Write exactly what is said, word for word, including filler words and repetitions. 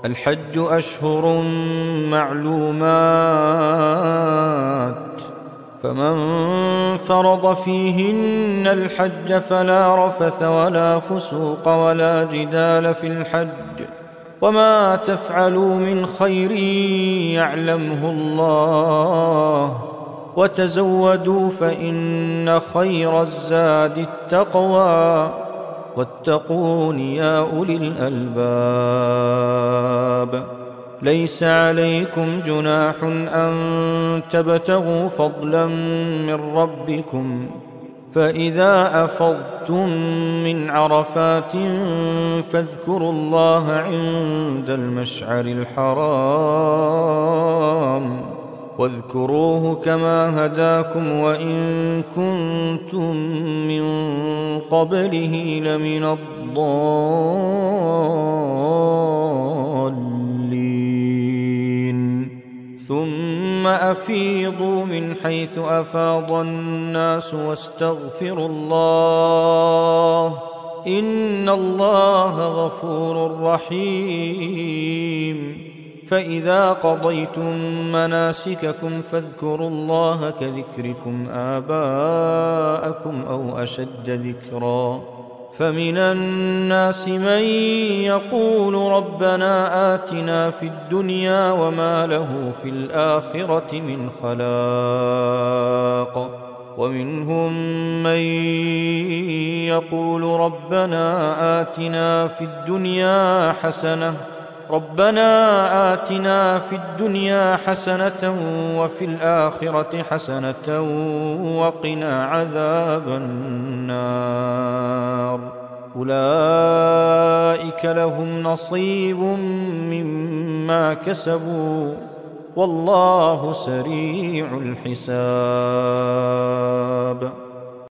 الحج أشهر معلومات، فمن فرض فيهن الحج فلا رفث ولا فسوق ولا جدال في الحج، وما تفعلوا من خير يعلمه الله، وتزودوا فإن خير الزاد التقوى، واتقون يا أولي الألباب. ليس عليكم جناح أن تبتغوا فضلا من ربكم، فإذا أفضتم من عرفات فاذكروا الله عند المشعر الحرام، واذكروه كما هداكم وإن كنتم من قبله لمن الضالين. ثم أفيضوا من حيث أفاض الناس واستغفروا الله، إن الله غفور رحيم. فإذا قضيتم مناسككم فاذكروا الله كذكركم آباءكم أو أشد ذكرا. فمن الناس من يقول ربنا آتنا في الدنيا وما له في الآخرة من خلاق، ومنهم من يقول ربنا آتنا في الدنيا حسنة ربنا آتنا في الدنيا حسنة وفي الآخرة حسنة وقنا عذاب النار. أولئك لهم نصيب مما كسبوا، والله سريع الحساب.